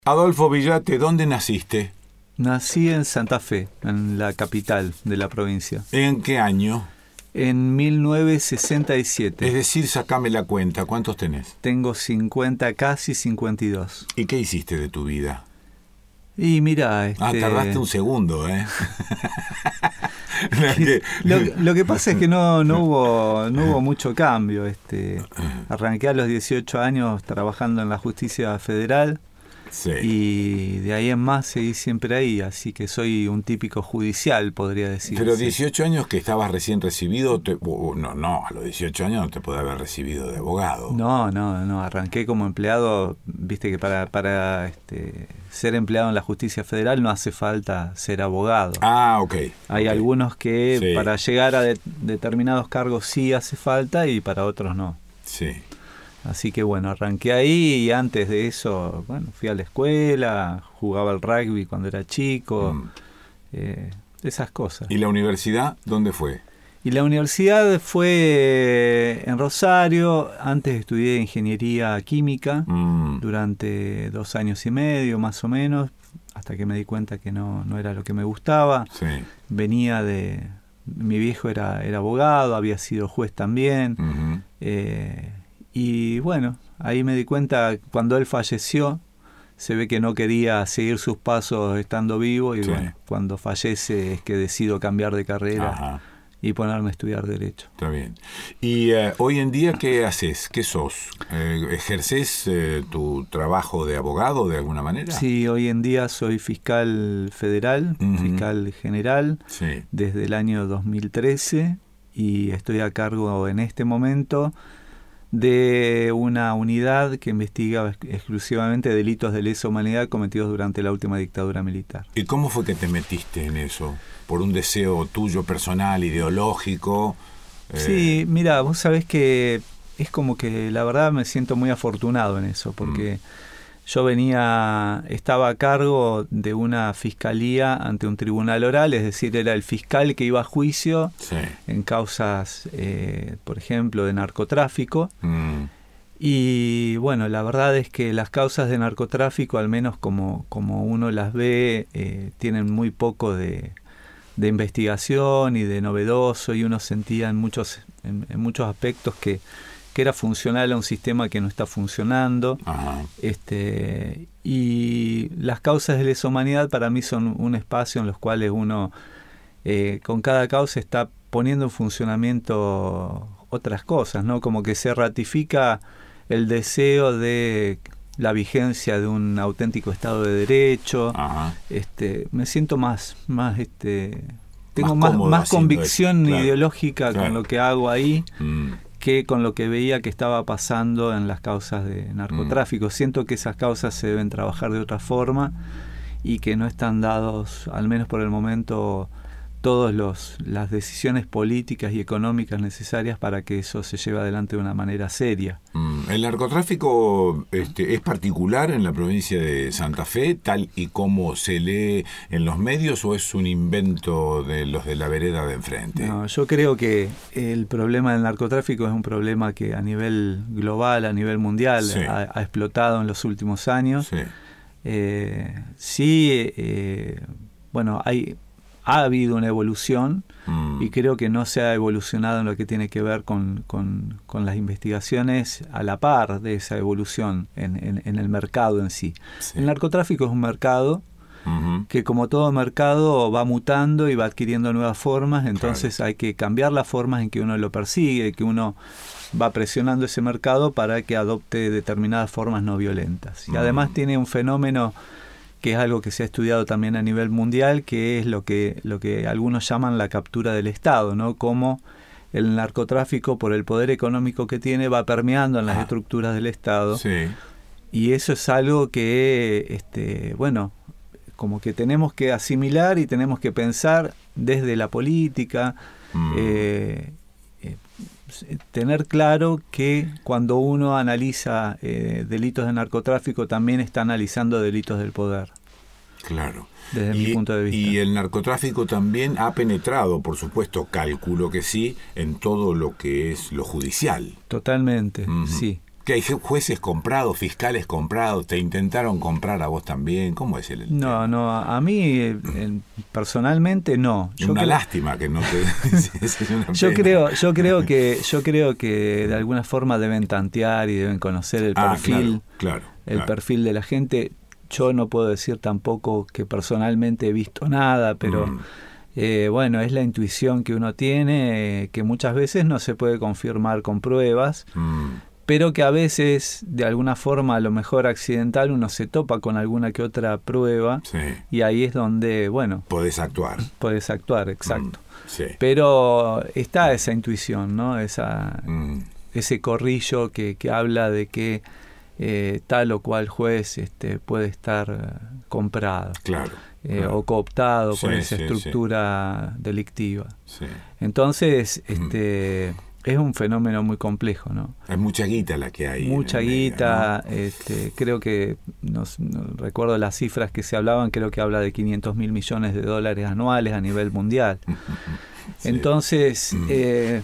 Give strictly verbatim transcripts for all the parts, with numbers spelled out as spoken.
Adolfo Villate, ¿dónde naciste? Nací en Santa Fe, en la capital de la provincia. ¿En qué año? En mil novecientos sesenta y siete. Es decir, sacame la cuenta, ¿cuántos tenés? Tengo cincuenta, casi cincuenta y dos. ¿Y qué hiciste de tu vida? Y mira, este... Ah, tardaste un segundo, ¿eh? lo, lo que pasa es que no, no hubo no hubo mucho cambio. Este, arranqué a los dieciocho años trabajando en la justicia federal. Sí. Y de ahí en más seguí siempre ahí, así que soy un típico judicial, podría decir. Pero dieciocho años que estabas recién recibido, te, no, no, a los dieciocho años no te podés haber recibido de abogado. No, no, no, arranqué como empleado, viste que para, para este, ser empleado en la justicia federal no hace falta ser abogado. Ah, ok. Hay okay. algunos que sí. para llegar a de, determinados cargos sí hace falta y para otros no. Sí. Así que bueno, arranqué ahí y antes de eso, bueno, fui a la escuela, jugaba al rugby cuando era chico, mm. eh, esas cosas. ¿Y la universidad dónde fue? Y la universidad fue en Rosario. Antes estudié ingeniería química mm. durante dos años y medio más o menos, hasta que me di cuenta que no, no era lo que me gustaba. Sí. Venía de... Mi viejo era, era abogado, había sido juez también. Uh-huh. eh, Y bueno, ahí me di cuenta, cuando él falleció, se ve que no quería seguir sus pasos estando vivo y sí. bueno, cuando fallece es que decido cambiar de carrera. Ajá. Y ponerme a estudiar Derecho. Está bien. ¿Y uh, hoy en día qué haces? ¿Qué sos? Eh, ¿Ejercés eh, tu trabajo de abogado de alguna manera? Sí, hoy en día soy fiscal federal, uh-huh. fiscal general, sí. desde el año dos mil trece y estoy a cargo en este momento de una unidad que investiga exclusivamente delitos de lesa humanidad cometidos durante la última dictadura militar. ¿Y cómo fue que te metiste en eso? ¿Por un deseo tuyo personal, ideológico? Eh... Sí, mira, vos sabés que es como que la verdad me siento muy afortunado en eso, porque mm. yo venía, estaba a cargo de una fiscalía ante un tribunal oral, es decir, era el fiscal que iba a juicio sí. en causas, eh, por ejemplo, de narcotráfico. Mm. Y bueno, la verdad es que las causas de narcotráfico, al menos como, como uno las ve, eh, tienen muy poco de, de investigación y de novedoso, y uno sentía en muchos, en, en muchos aspectos que que era funcional a un sistema que no está funcionando. Ajá. Este, y las causas de lesa humanidad para mí son un espacio en los cuales uno eh, con cada causa está poniendo en funcionamiento otras cosas, ¿no? Como que se ratifica el deseo de la vigencia de un auténtico Estado de Derecho. Ajá. Este, me siento más, más este, tengo más, más, más convicción claro. ideológica claro. con lo que hago ahí. Mm. que con lo que veía que estaba pasando en las causas de narcotráfico. Mm. Siento que esas causas se deben trabajar de otra forma y que no están dados, al menos por el momento, todas las decisiones políticas y económicas necesarias para que eso se lleve adelante de una manera seria. Mm. ¿El narcotráfico este, es particular en la provincia de Santa Fe, tal y como se lee en los medios, o es un invento de los de la vereda de enfrente? No, yo creo que el problema del narcotráfico es un problema que a nivel global, a nivel mundial, sí. ha, ha explotado en los últimos años. Sí, eh, sí eh, bueno, hay... ha habido una evolución mm. y creo que no se ha evolucionado en lo que tiene que ver con, con, con las investigaciones a la par de esa evolución en, en, en el mercado en sí. sí. El narcotráfico es un mercado uh-huh. que, como todo mercado, va mutando y va adquiriendo nuevas formas, entonces claro. hay que cambiar las formas en que uno lo persigue, que uno va presionando ese mercado para que adopte determinadas formas no violentas. Y mm. además tiene un fenómeno que es algo que se ha estudiado también a nivel mundial, que es lo que lo que algunos llaman la captura del Estado, ¿no? Cómo el narcotráfico, por el poder económico que tiene, va permeando en las ah. estructuras del Estado. Sí. Y eso es algo que, este, bueno, como que tenemos que asimilar y tenemos que pensar desde la política, mm. eh, eh, tener claro que cuando uno analiza eh, delitos de narcotráfico también está analizando delitos del poder. Claro. Desde y, mi punto de vista. Y el narcotráfico también ha penetrado, por supuesto, calculo que sí, en todo lo que es lo judicial. Totalmente, uh-huh. sí. Que hay jueces comprados, fiscales comprados, te intentaron comprar a vos también. ¿Cómo es el, el No, tema? no, a mí eh, personalmente no. Yo una creo, lástima que no te. Es una yo pena. creo, yo creo que, yo creo que de alguna forma deben tantear y deben conocer el ah, perfil, claro, claro, el claro. perfil de la gente. Yo no puedo decir tampoco que personalmente he visto nada, pero mm. eh, bueno, es la intuición que uno tiene, eh, que muchas veces no se puede confirmar con pruebas. Mm. Pero que a veces, de alguna forma, a lo mejor accidental, uno se topa con alguna que otra prueba, sí. y ahí es donde, bueno... Podés actuar. Podés actuar, exacto. Mm, sí. Pero está esa intuición, ¿no? Esa, mm. Ese corrillo que, que habla de que eh, tal o cual juez este, puede estar comprado. Claro. Eh, claro. O cooptado sí, por esa sí, estructura sí. delictiva. Sí. Entonces, este... Mm. es un fenómeno muy complejo, ¿no? Es mucha guita la que hay. Mucha en el guita, medio, ¿no? este, creo que, no, no recuerdo las cifras que se hablaban, creo que habla de quinientos mil millones de dólares anuales a nivel mundial. Sí. Entonces, eh,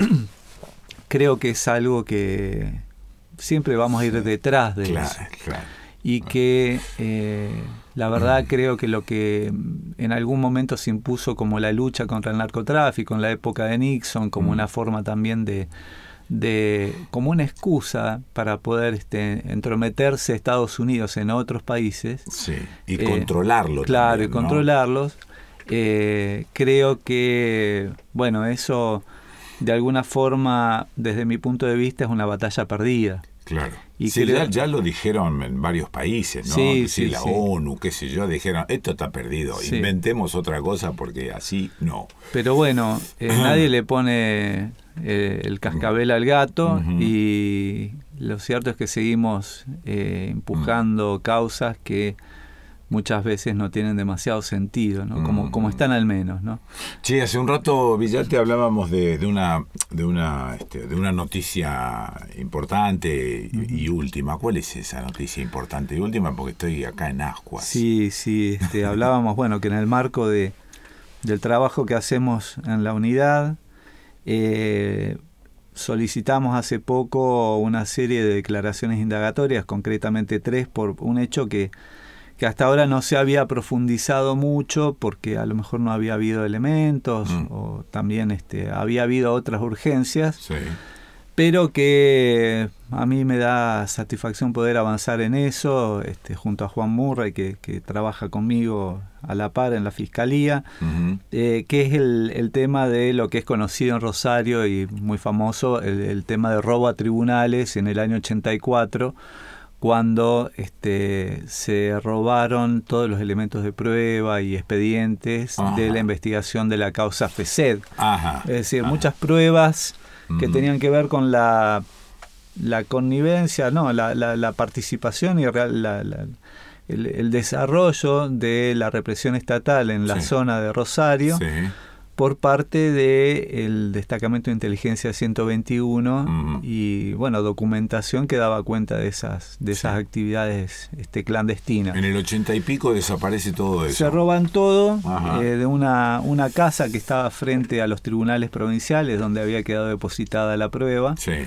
creo que es algo que siempre vamos a ir detrás de claro, eso. Claro. Y que eh, la verdad creo que lo que en algún momento se impuso como la lucha contra el narcotráfico en la época de Nixon, como mm. una forma también de, de como una excusa para poder este, entrometerse Estados Unidos en otros países. Sí, y eh, controlarlo. Claro, también, y controlarlos. ¿no? Eh, creo que, bueno, eso de alguna forma, desde mi punto de vista, es una batalla perdida. Claro. Y sí, creo... ya, ya lo dijeron en varios países, ¿no? Sí, sí, sí, la sí. ONU, qué sé yo, dijeron, esto está perdido, sí. inventemos otra cosa porque así no. Pero bueno, eh, nadie le pone eh, el cascabel al gato uh-huh. y lo cierto es que seguimos eh, empujando uh-huh. causas que muchas veces no tienen demasiado sentido, ¿no? Como, mm. como están al menos, ¿no? Sí, hace un rato, Villate, hablábamos de, de una de una este, de una noticia importante y, uh-huh. y última. ¿Cuál es esa noticia importante y última? Porque estoy acá en Ascuas. Sí, sí, este, hablábamos, bueno, que en el marco de del trabajo que hacemos en la unidad, eh, solicitamos hace poco una serie de declaraciones indagatorias, concretamente tres, por un hecho que que hasta ahora no se había profundizado mucho porque a lo mejor no había habido elementos mm. o también este, había habido otras urgencias, sí. pero que a mí me da satisfacción poder avanzar en eso este, junto a Juan Murray, que, que trabaja conmigo a la par en la Fiscalía, uh-huh. eh, que es el, el tema de lo que es conocido en Rosario y muy famoso, el, el tema de robo a tribunales en el año ochenta y cuatro, cuando este, se robaron todos los elementos de prueba y expedientes Ajá. de la investigación de la causa FESED. Ajá. Es decir, Ajá. muchas pruebas que mm. tenían que ver con la, la connivencia, no, la, la, la participación y real, la, la, el, el desarrollo de la represión estatal en la sí. zona de Rosario. Sí. por parte del Destacamento de Inteligencia ciento veintiuno uh-huh. y bueno, documentación que daba cuenta de esas de esas sí. actividades este, clandestinas. En el ochenta y pico desaparece todo eso. Se roban todo eh, de una, una casa que estaba frente a los tribunales provinciales donde había quedado depositada la prueba. Sí.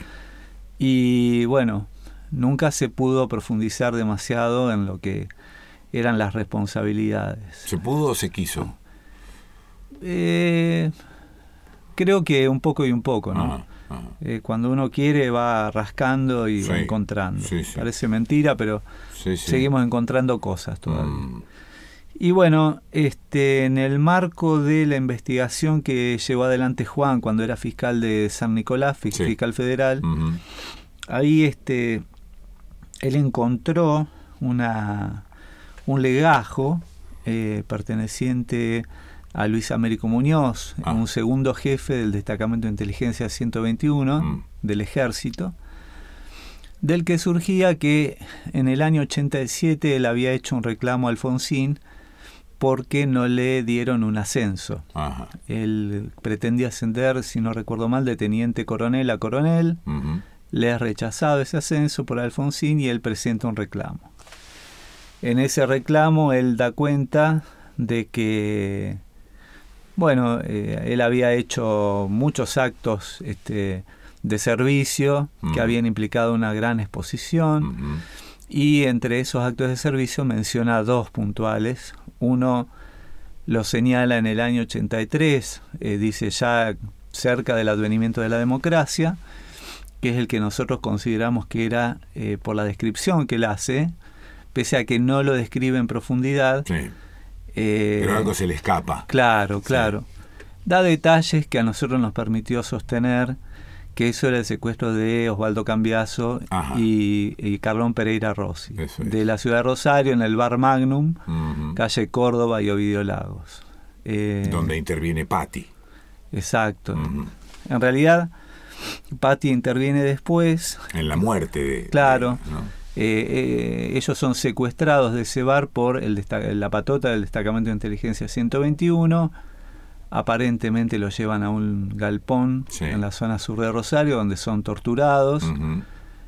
Y bueno, nunca se pudo profundizar demasiado en lo que eran las responsabilidades. ¿Se pudo o se quiso? Eh, creo que un poco y un poco, ¿no? Ajá, ajá. Eh, cuando uno quiere va rascando y sí, va encontrando. Sí, sí. Parece mentira, pero sí, sí. seguimos encontrando cosas todavía. Mm. Y bueno, este, en el marco de la investigación que llevó adelante Juan cuando era fiscal de San Nicolás, fiscal sí. federal, uh-huh. ahí este, él encontró una, un legajo eh, perteneciente a Luis Américo Muñoz, ah. un segundo jefe del Destacamento de Inteligencia ciento veintiuno mm. del Ejército, del que surgía que en el año ochenta y siete él había hecho un reclamo a Alfonsín porque no le dieron un ascenso. Ajá. Él pretendía ascender, si no recuerdo mal, de teniente coronel a coronel, uh-huh. le ha rechazado ese ascenso por Alfonsín y él presenta un reclamo. En ese reclamo él da cuenta de que Bueno, eh, él había hecho muchos actos este, de servicio Mm. que habían implicado una gran exposición. Mm-hmm. Y entre esos actos de servicio menciona dos puntuales. Uno lo señala en el año ochenta y tres, eh, dice ya cerca del advenimiento de la democracia, que es el que nosotros consideramos que era, eh, por la descripción que él hace, pese a que no lo describe en profundidad. Sí. Eh, Pero algo se le escapa. Claro, claro. Sí. Da detalles que a nosotros nos permitió sostener que eso era el secuestro de Osvaldo Cambiaso y, y Carlón Pereira Rossi, es. de la ciudad de Rosario, en el Bar Magnum, uh-huh. calle Córdoba y Ovidio Lagos. Eh, Donde interviene Patti. Exacto. Uh-huh. En realidad, Patti interviene después. En la muerte de... Claro. De, ¿no? eh, eh, ellos son secuestrados de ese bar por el destac- la patota del Destacamento de Inteligencia ciento veintiuno. Aparentemente lo llevan a un galpón, sí. en la zona sur de Rosario, donde son torturados, uh-huh.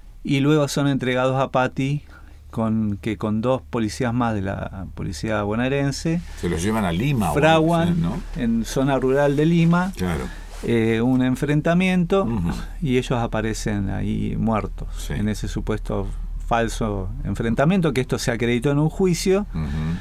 y luego son entregados a Patti, con, que con dos policías más de la policía bonaerense. Se los llevan a Lima. Fraguan, ¿no? En zona rural de Lima, claro. eh, un enfrentamiento, uh-huh. y ellos aparecen ahí muertos, sí. en ese supuesto falso enfrentamiento, que esto se acreditó en un juicio. Uh-huh.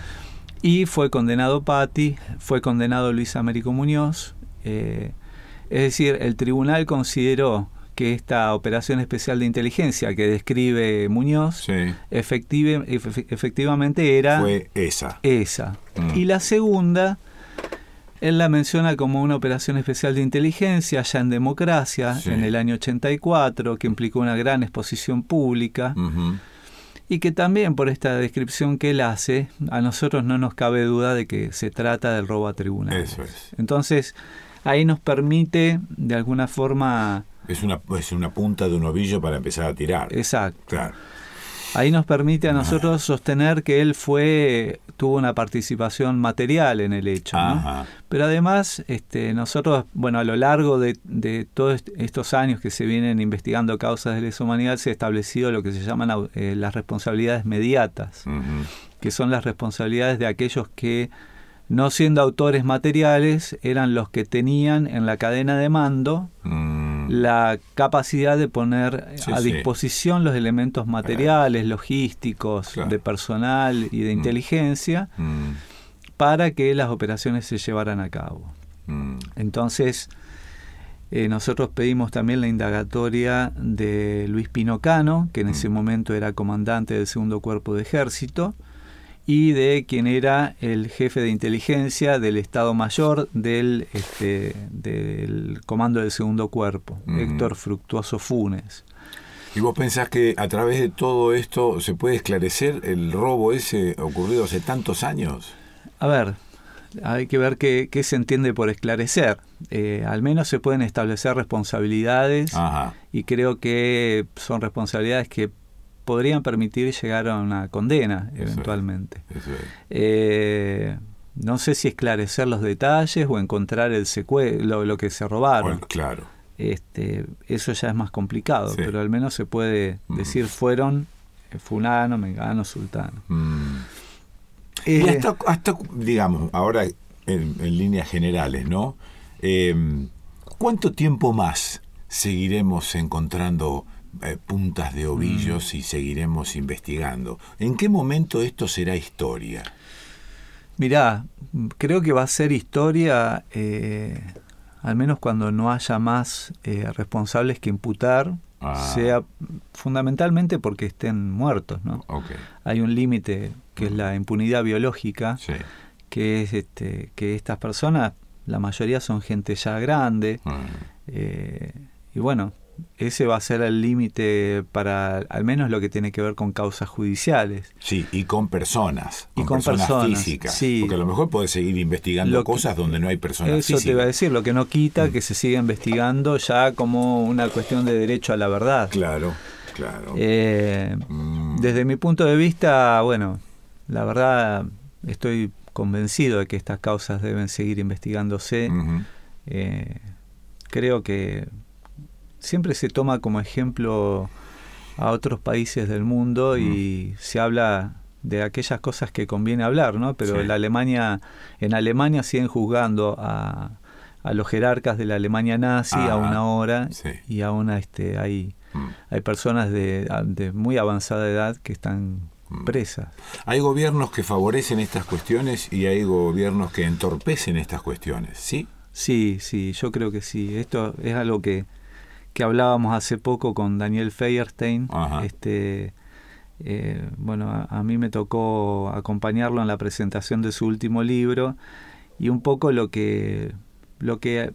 Y fue condenado Patti, fue condenado Luis Américo Muñoz. Eh, es decir, el tribunal consideró que esta operación especial de inteligencia que describe Muñoz, sí. efective, efe, efectivamente era... Fue esa. Esa. Mm. Y la segunda, él la menciona como una operación especial de inteligencia, ya en democracia, sí. en el año ochenta y cuatro, que implicó una gran exposición pública. Uh-huh. Y que también, por esta descripción que él hace, a nosotros no nos cabe duda de que se trata del robo a tribunales. Eso es. Entonces, ahí nos permite, de alguna forma... Es una, es una punta de un ovillo para empezar a tirar. Exacto. Claro. Ahí nos permite a nosotros sostener que él fue tuvo una participación material en el hecho, ¿no? Pero además, este, nosotros, bueno, a lo largo de, de todos estos años que se vienen investigando causas de lesa humanidad, se ha establecido lo que se llaman eh, las responsabilidades mediatas, uh-huh. que son las responsabilidades de aquellos que, no siendo autores materiales, eran los que tenían en la cadena de mando mm. la capacidad de poner sí, a disposición sí. los elementos materiales, claro. logísticos, claro. de personal y de mm. inteligencia mm. para que las operaciones se llevaran a cabo. Mm. Entonces, eh, nosotros pedimos también la indagatoria de Luis Pinocano, que en mm. ese momento era comandante del segundo cuerpo de ejército, y de quien era el jefe de inteligencia del Estado Mayor del, este, del Comando del Segundo Cuerpo, uh-huh. Héctor Fructuoso Funes. ¿Y vos pensás que a través de todo esto se puede esclarecer el robo ese ocurrido hace tantos años? A ver, hay que ver qué, qué se entiende por esclarecer. Eh, al menos se pueden establecer responsabilidades. Ajá. Y creo que son responsabilidades que podrían permitir llegar a una condena eventualmente. Eso es, eso es. Eh, no sé si esclarecer los detalles o encontrar el secue- lo, lo que se robaron. Bueno, claro. Este, eso ya es más complicado, sí. pero al menos se puede mm. decir fueron fulano, mengano, sultano. Mm. Eh, y hasta, hasta, digamos, ahora en, en líneas generales, ¿no? Eh, ¿Cuánto tiempo más seguiremos encontrando Eh, puntas de ovillos mm. y seguiremos investigando? ¿En qué momento esto será historia? Mirá, creo que va a ser historia eh, al menos cuando no haya más eh, responsables que imputar, ah. sea fundamentalmente porque estén muertos, ¿no? Okay. Hay un límite que mm. es la impunidad biológica, sí. que es este, que estas personas, la mayoría son gente ya grande, mm. eh, y bueno, ese va a ser el límite para al menos lo que tiene que ver con causas judiciales. Sí, y con personas, con, y con personas, personas físicas. Sí. Porque a lo mejor podés seguir investigando lo cosas que, donde no hay personas eso físicas. Eso te iba a decir, lo que no quita mm. que se siga investigando ya como una cuestión de derecho a la verdad. Claro, claro. Eh, mm. Desde mi punto de vista, bueno, la verdad estoy convencido de que estas causas deben seguir investigándose. Mm-hmm. Eh, creo que siempre se toma como ejemplo a otros países del mundo mm. y se habla de aquellas cosas que conviene hablar, ¿no? Pero sí. en Alemania, en Alemania siguen juzgando a a los jerarcas de la Alemania nazi ah, a una hora, sí. y aún este, hay, mm. hay personas de, de muy avanzada edad que están mm. presas. Hay gobiernos que favorecen estas cuestiones y hay gobiernos que entorpecen estas cuestiones, ¿sí? Sí, sí, yo creo que sí. Esto es algo que, que hablábamos hace poco con Daniel Feuerstein. Ajá. Este, eh, bueno, a, a mí me tocó acompañarlo en la presentación de su último libro, y un poco lo que, lo que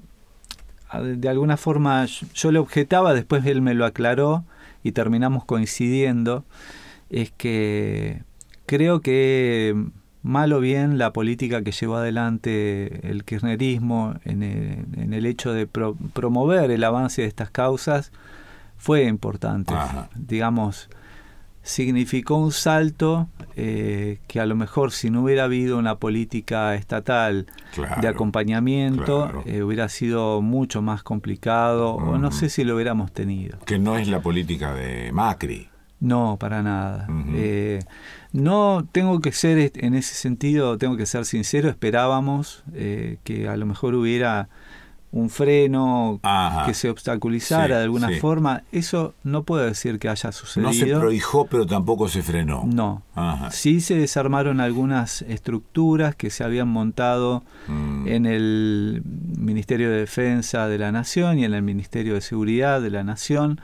de alguna forma yo le objetaba, después él me lo aclaró y terminamos coincidiendo, es que creo que mal o bien la política que llevó adelante el kirchnerismo en el, en el hecho de pro, promover el avance de estas causas fue importante. Ajá. Digamos, significó un salto eh, que a lo mejor si no hubiera habido una política estatal claro, de acompañamiento, claro. eh, hubiera sido mucho más complicado, uh-huh. o no sé si lo hubiéramos tenido. Que no es la política de Macri. No, para nada. Uh-huh. Eh, no, tengo que ser, en ese sentido, tengo que ser sincero, esperábamos eh, que a lo mejor hubiera un freno, ajá, que se obstaculizara sí, de alguna sí. forma. Eso no puedo decir que haya sucedido. No se prohijó, pero tampoco se frenó. No. Ajá. Sí se desarmaron algunas estructuras que se habían montado mm. en el Ministerio de Defensa de la Nación y en el Ministerio de Seguridad de la Nación,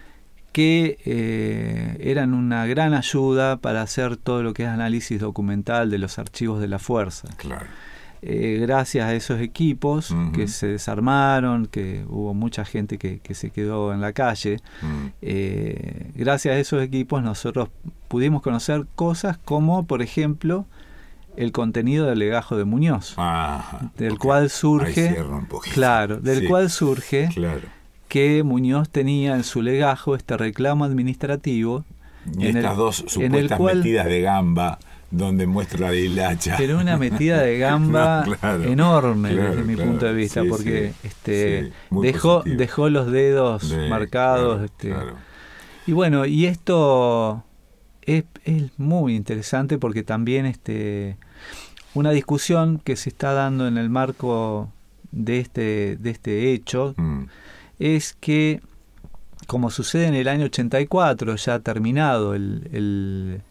que eh, eran una gran ayuda para hacer todo lo que es análisis documental de los archivos de la fuerza. Claro. Eh, gracias a esos equipos uh-huh. que se desarmaron, que hubo mucha gente que, que se quedó en la calle, uh-huh. eh, gracias a esos equipos nosotros pudimos conocer cosas como, por ejemplo, el contenido del legajo de Muñoz, Ajá, del cual surge, claro, del sí, cual surge claro. que Muñoz tenía en su legajo este reclamo administrativo. Y en estas el, dos supuestas cual, metidas de gamba donde muestra la hilacha. Pero una metida de gamba no, claro, enorme claro, desde mi claro, punto de vista, sí, porque sí, este sí, dejó, dejó los dedos de, marcados. Claro, este, claro. Y bueno, y esto es, es muy interesante porque también este una discusión que se está dando en el marco de este, de este hecho mm. es que, como sucede en el año ochenta y cuatro, ya terminado el, el,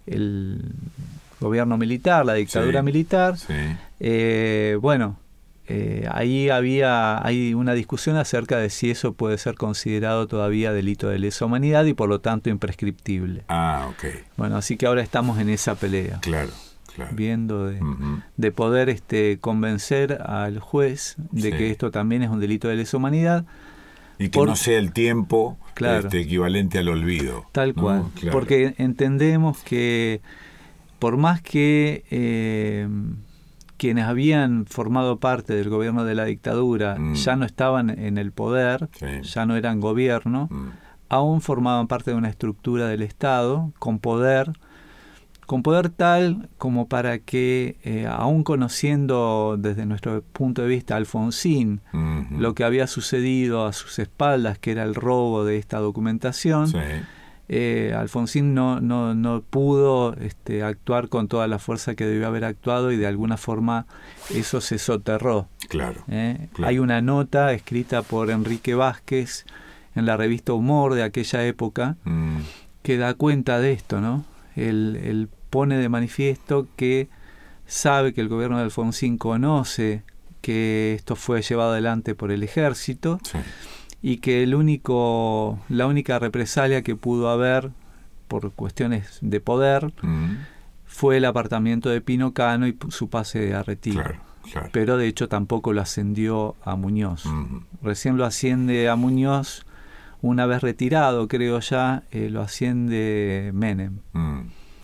el gobierno militar, la dictadura sí, militar, sí. Eh, bueno, eh, ahí había hay una discusión acerca de si eso puede ser considerado todavía delito de lesa humanidad y por lo tanto imprescriptible. Ah, ok. Bueno, así que ahora estamos en esa pelea. Claro. Claro. Viendo de, uh-huh. de poder este convencer al juez de sí. que esto también es un delito de lesa humanidad. Y que por, no sea el tiempo claro, este, equivalente al olvido. Tal cual. ¿No? Claro. Porque entendemos que por más que eh, quienes habían formado parte del gobierno de la dictadura mm. ya no estaban en el poder, sí. ya no eran gobierno, mm. aún formaban parte de una estructura del Estado con poder, con poder tal como para que, eh, aún conociendo desde nuestro punto de vista a Alfonsín uh-huh. lo que había sucedido a sus espaldas, que era el robo de esta documentación, sí. eh, Alfonsín no, no, no pudo este, actuar con toda la fuerza que debió haber actuado y de alguna forma eso se soterró. Claro, ¿eh? claro. Hay una nota escrita por Enrique Vázquez en la revista Humor de aquella época mm. que da cuenta de esto, ¿no? Él, él pone de manifiesto que sabe que el gobierno de Alfonsín conoce que esto fue llevado adelante por el ejército sí. y que el único, la única represalia que pudo haber por cuestiones de poder mm. fue el apartamiento de Pino Cano y su pase a retiro. Claro, claro. Pero de hecho tampoco lo ascendió a Muñoz. Mm. Recién lo asciende a Muñoz una vez retirado, creo ya, eh, lo asciende Menem. Mm.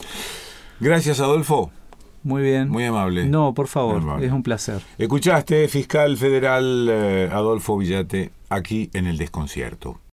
Gracias, Adolfo. Muy bien. Muy amable. No, por favor, amable. Es un placer. Escuchaste, fiscal federal eh, Adolfo Villate, aquí en El Desconcierto.